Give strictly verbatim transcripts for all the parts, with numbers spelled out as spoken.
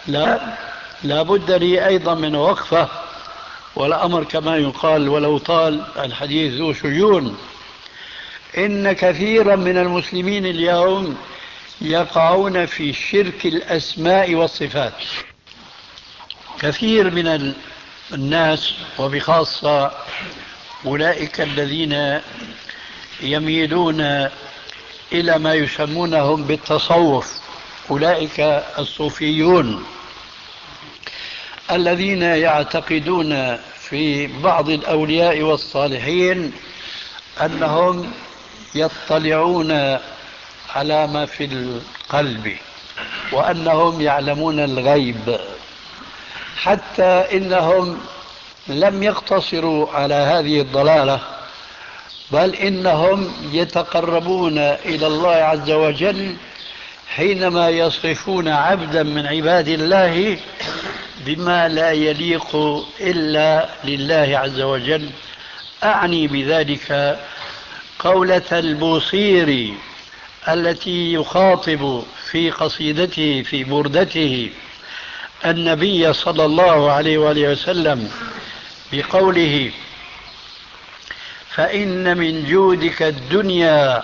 لا لا بد لي أيضا من وقفة، والأمر كما يقال ولو طال الحديث ذو شجون. إن كثيرا من المسلمين اليوم يقعون في شرك الأسماء والصفات. كثير من الناس وبخاصة أولئك الذين يميلون إلى ما يسمونهم بالتصوف، أولئك الصوفيون الذين يعتقدون في بعض الأولياء والصالحين أنهم يطلعون على ما في القلب وأنهم يعلمون الغيب، حتى إنهم لم يقتصروا على هذه الضلالة، بل إنهم يتقربون إلى الله عز وجل حينما يصفون عبدا من عباد الله بما لا يليق إلا لله عز وجل. أعني بذلك قولة البوصيري التي يخاطب في قصيدته في بردته النبي صلى الله عليه وآله وسلم بقوله: فإن من جودك الدنيا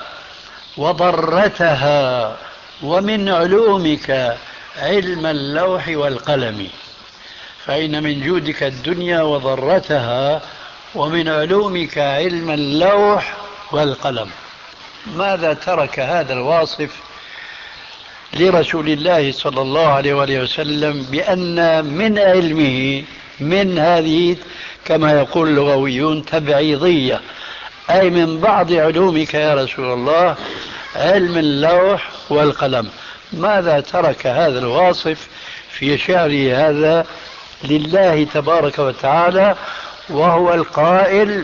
وضرتها ومن علومك علم اللوح والقلم. فإن من جودك الدنيا وضرتها ومن علومك علم اللوح والقلم. ماذا ترك هذا الواصف لرسول الله صلى الله عليه وآله وسلم بأن من علمه من هذه كما يقول اللغويون تبعيضية، أي من بعض علومك يا رسول الله علم اللوح والقلم. ماذا ترك هذا الواصف في شعره هذا لله تبارك وتعالى وهو القائل: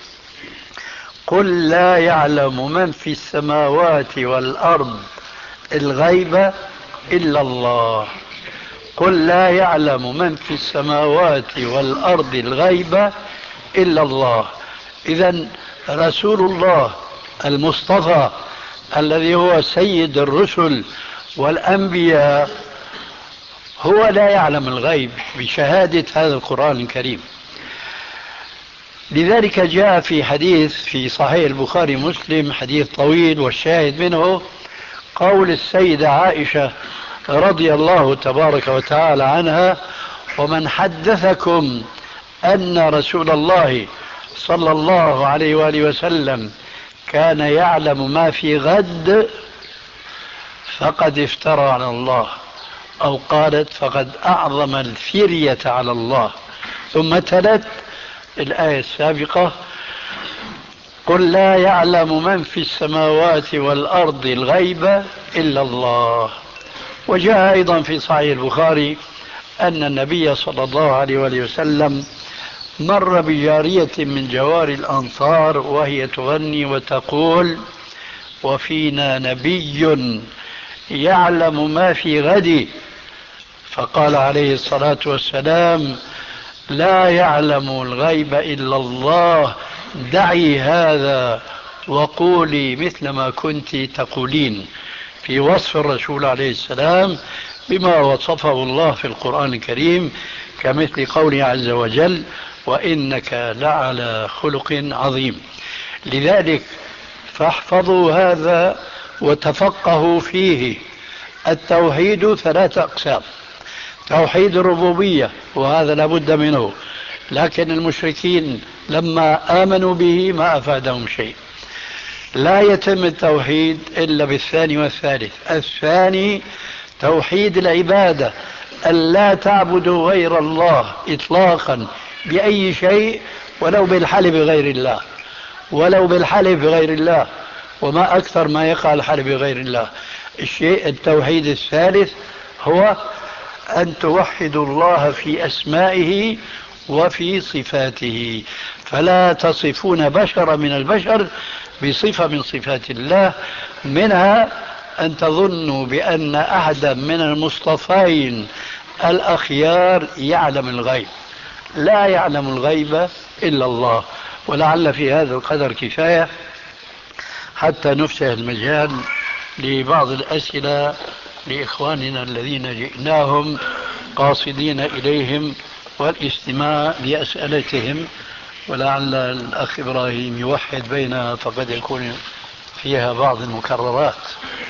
قل لا يعلم من في السماوات والأرض الغيب إلا الله. قل لا يعلم من في السماوات والأرض الغيب إلا الله. إذن رسول الله المصطفى الذي هو سيد الرسل والأنبياء هو لا يعلم الغيب بشهادة هذا القرآن الكريم. لذلك جاء في حديث في صحيح البخاري مسلم، حديث طويل والشاهد منه قول السيدة عائشة رضي الله تبارك وتعالى عنها: ومن حدثكم أن رسول الله صلى الله عليه وآله وسلم كان يعلم ما في غد فقد افترى على الله، أو قالت فقد أعظم الفرية على الله. ثم تلت الآية السابقة: قل لا يعلم من في السماوات والأرض الغيب إلا الله. وجاء أيضا في صحيح البخاري أن النبي صلى الله عليه وآله وسلم مر بجارية من جواري الأنصار وهي تغني وتقول: وفينا نبي يعلم ما في غد. فقال عليه الصلاة والسلام: لا يعلم الغيب إلا الله، دعي هذا وقولي مثل ما كنت تقولين، في وصف الرسول عليه السلام بما وصفه الله في القرآن الكريم، كمثل قوله عز وجل: وإنك لعلى خلق عظيم. لذلك فاحفظوا هذا وتفقهوا فيه. التوحيد ثلاثة أقسام: توحيد الربوبية وهذا لابد منه، لكن المشركين لما آمنوا به ما أفادهم شيء. لا يتم التوحيد إلا بالثاني والثالث. الثاني توحيد العبادة، أن لا تعبدوا غير الله إطلاقا بأي شيء، ولو بالحلف بغير الله، ولو بالحلف بغير الله، وما أكثر ما يقع الحلف بغير الله. الشيء التوحيد الثالث هو أن توحدوا الله في أسمائه وفي صفاته، فلا تصفون بشر من البشر بصفة من صفات الله، منها أن تظنوا بأن أحدا من المصطفين الأخيار يعلم الغيب. لا يعلم الغيب إلا الله. ولعل في هذا القدر كفاية حتى نفتح المجال لبعض الأسئلة لإخواننا الذين جئناهم قاصدين إليهم والاستماع لأسئلتهم، ولعل الأخ إبراهيم يوحد بينها فقد يكون فيها بعض المكررات.